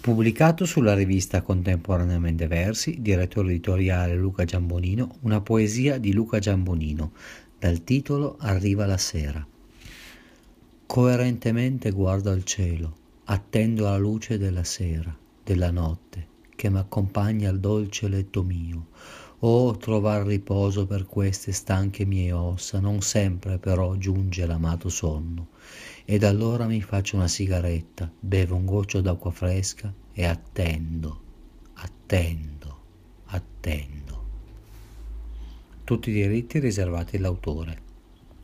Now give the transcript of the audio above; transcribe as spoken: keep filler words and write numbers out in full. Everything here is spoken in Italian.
Pubblicato sulla rivista Contemporaneamente Versi, direttore editoriale Luca Giambonino, una poesia di Luca Giambonino, dal titolo Arriva la sera. Coerentemente guardo al cielo, attendo la luce della sera, della notte, che m'accompagna al dolce letto mio. Oh, trovar riposo per queste stanche mie ossa, non sempre però giunge l'amato sonno. Ed allora mi faccio una sigaretta, bevo un goccio d'acqua fresca e attendo, attendo, attendo. Tutti i diritti riservati all'autore.